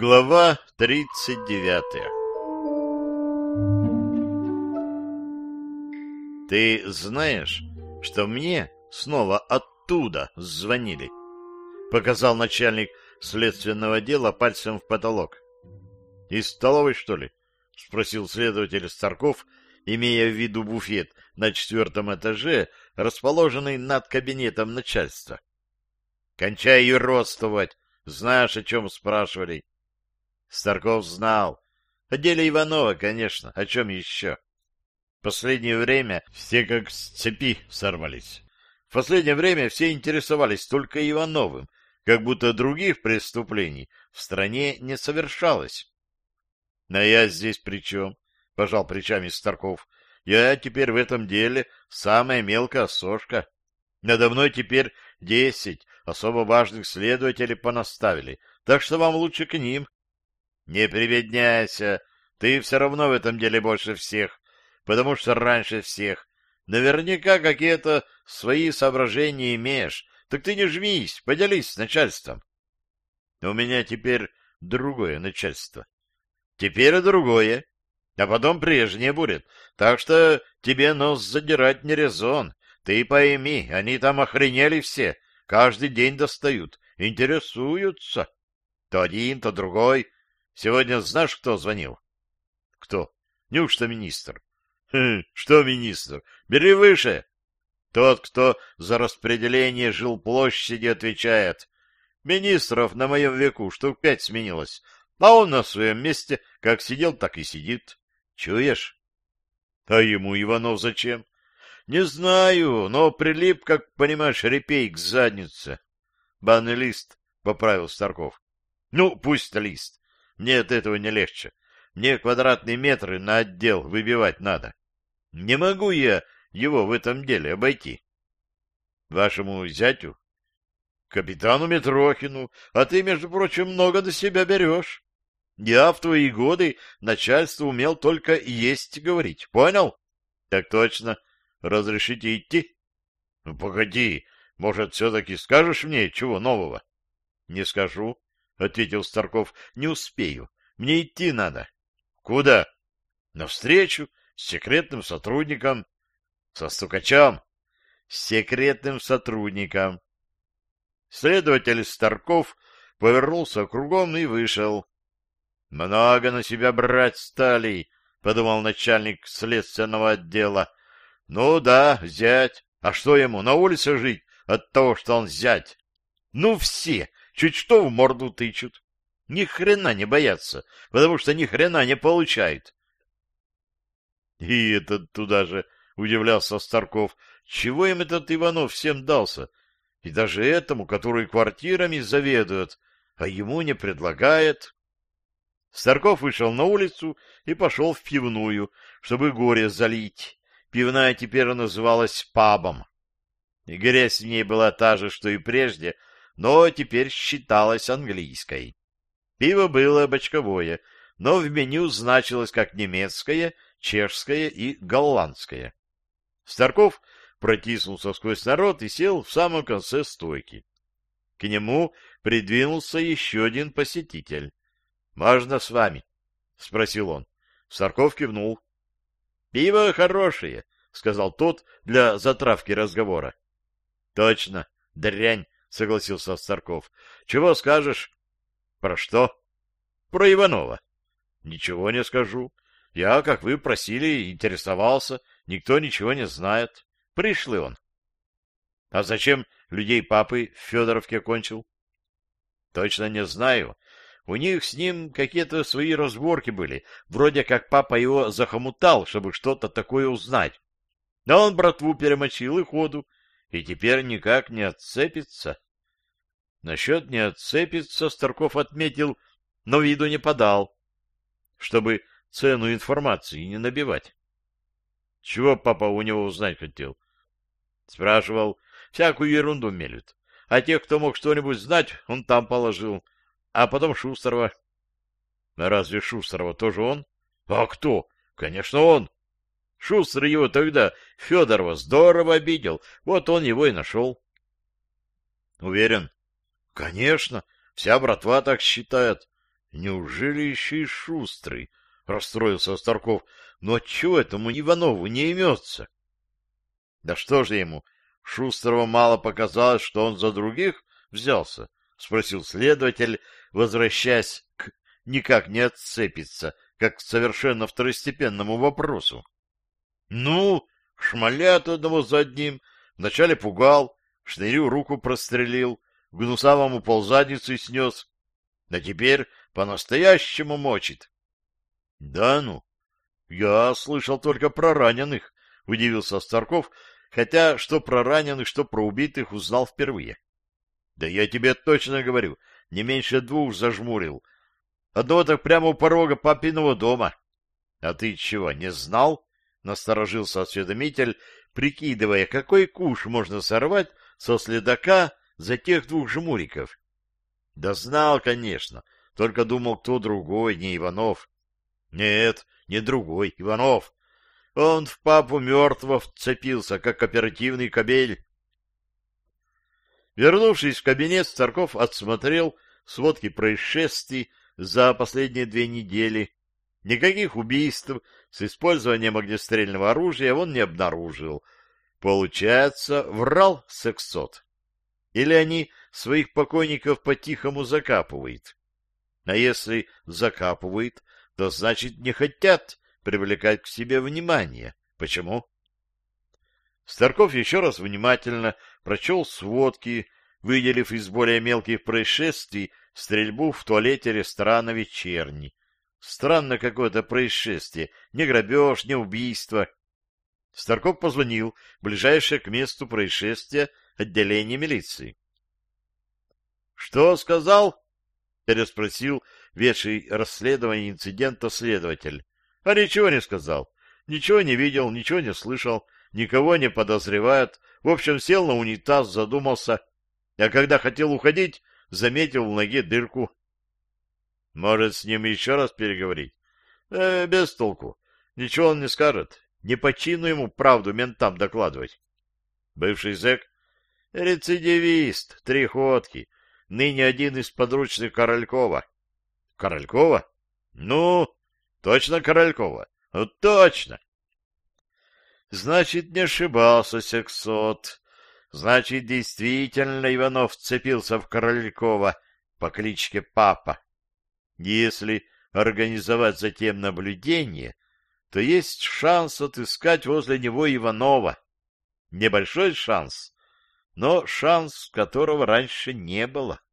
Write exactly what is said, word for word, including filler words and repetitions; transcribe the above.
Глава тридцать девятая. Ты знаешь, что мне снова оттуда звонили? Показал начальник следственного отдела пальцем в потолок. Из столовой, что ли? Спросил следователь Старков, имея в виду буфет на четвертом этаже, расположенный над кабинетом начальства. Кончай юродствовать, знаешь, о чем спрашивали. Старков знал. О деле Иванова, конечно, о чем еще. В последнее время все как с цепи сорвались. В последнее время все интересовались только Ивановым, как будто других преступлений в стране не совершалось. — А я здесь при чем? — пожал плечами Старков. — Я теперь в этом деле самая мелкая сошка. Надо мной теперь десять особо важных следователей понаставили, так что вам лучше к ним. Не прибедняйся, ты все равно в этом деле больше всех, потому что раньше всех. Наверняка какие-то свои соображения имеешь, так ты не жмись, поделись с начальством. У меня теперь другое начальство. Теперь другое, а потом прежнее будет, так что тебе нос задирать не резон. Ты пойми, они там охренели все, каждый день достают, интересуются. То один, то другой. Сегодня знаешь, кто звонил? Кто? Неужто министр? Хм, что министр? Бери выше. Тот, кто за распределение жилплощади отвечает. Министров на моем веку штук пять сменилось, а он на своем месте как сидел, так и сидит. Чуешь? А ему Иванов зачем? Не знаю, но прилип, как понимаешь, репей к заднице. Банный лист, — поправил Старков. Ну, пусть лист. Мне от этого не легче. Мне квадратные метры на отдел выбивать надо. Не могу я его в этом деле обойти. Вашему зятю? Капитану Митрохину. А ты, между прочим, много до себя берешь. Я в твои годы начальству умел только есть говорить. Понял? Так точно. Разрешите идти? Ну, погоди. Может, все-таки скажешь мне, чего нового? Не скажу. — ответил Старков. — Не успею. Мне идти надо. — Куда? — Навстречу с секретным сотрудником. — Со стукачом? — С секретным сотрудником. Следователь Старков повернулся кругом и вышел. — Много на себя брать стали, — подумал начальник следственного отдела. — Ну да, зять. А что ему, на улице жить от того, что он зять? Ну все! Чуть что в морду тычут. Ни хрена не боятся, потому что ни хрена не получают. И этот туда же удивлялся Старков. Чего им этот Иванов всем дался? И даже этому, который квартирами заведует, а ему не предлагает. Старков вышел на улицу и пошел в пивную, чтобы горе залить. Пивная теперь называлась пабом. И грязь в ней была та же, что и прежде, но теперь считалась английской. Пиво было бочковое, но в меню значилось как немецкое, чешское и голландское. Старков протиснулся сквозь народ и сел в самом конце стойки. К нему придвинулся еще один посетитель. — Можно с вами? — спросил он. Старков кивнул. — Пиво хорошее, — сказал тот для затравки разговора. — Точно, дрянь. — согласился Старков. — Чего скажешь? — Про что? — Про Иванова. — Ничего не скажу. Я, как вы просили, интересовался. Никто ничего не знает. Пришлый он. — А зачем людей папы в Федоровке кончил? — Точно не знаю. У них с ним какие-то свои разборки были. Вроде как папа его захомутал, чтобы что-то такое узнать. Но он братву перемочил и ходу. И теперь никак не отцепится. Насчет не отцепится Старков отметил, но виду не подал, чтобы цену информации не набивать. Чего папа у него узнать хотел? Спрашивал, всякую ерунду мелют. А тех, кто мог что-нибудь знать, он там положил. А потом Шустрова. А разве Шустрова тоже он? А кто? Конечно, он. Шустрый его тогда Федорова здорово обидел, вот он его и нашел. Уверен? Конечно, вся братва так считает. Неужели еще и шустрый? — расстроился Старков. — Но отчего этому Иванову не имется? — Да что же ему, Шустрого мало показалось, что он за других взялся? — спросил следователь, возвращаясь к никак не отцепиться, как к совершенно второстепенному вопросу. — Ну, шмалят одного за одним, вначале пугал, шнырю руку прострелил, гнусавому ползадницу снес, а теперь по-настоящему мочит. — Да ну, я слышал только про раненых, — удивился Старков, хотя что про раненых, что про убитых узнал впервые. — Да я тебе точно говорю, не меньше двух зажмурил. Одного так прямо у порога папиного дома. — А ты чего, не знал? — насторожился осведомитель, прикидывая, какой куш можно сорвать со следака за тех двух жмуриков. — Да знал, конечно, только думал, кто другой, не Иванов. — Нет, не другой, Иванов. Он в папу мертвого вцепился, как оперативный кобель. Вернувшись в кабинет, Старков отсмотрел сводки происшествий за последние две недели. Никаких убийств с использованием огнестрельного оружия он не обнаружил. Получается, врал сексот. Или они своих покойников по-тихому закапывают? А если закапывают, то значит не хотят привлекать к себе внимание. Почему? Старков еще раз внимательно прочел сводки, выделив из более мелких происшествий стрельбу в туалете ресторана «Вечерний». Странно какое-то происшествие, не грабеж, не убийство. Старков позвонил в ближайшее к месту происшествия отделение милиции. — Что сказал? — переспросил ведший расследование инцидента следователь. — А ничего не сказал. Ничего не видел, ничего не слышал, никого не подозревает. В общем, сел на унитаз, задумался. А когда хотел уходить, заметил в ноге дырку. — Может, с ним еще раз переговорить? Э, — Без толку. Ничего он не скажет. Не по чину ему правду ментам докладывать. Бывший зэк? Рецидивист, три ходки. Ныне один из подручных Королькова. Королькова? Ну, точно Королькова. Ну, точно. Значит, не ошибался сексот. Значит, действительно Иванов вцепился в Королькова по кличке Папа. Если организовать затем наблюдение, то есть шанс отыскать возле него Иванова. Небольшой шанс, но шанс, которого раньше не было.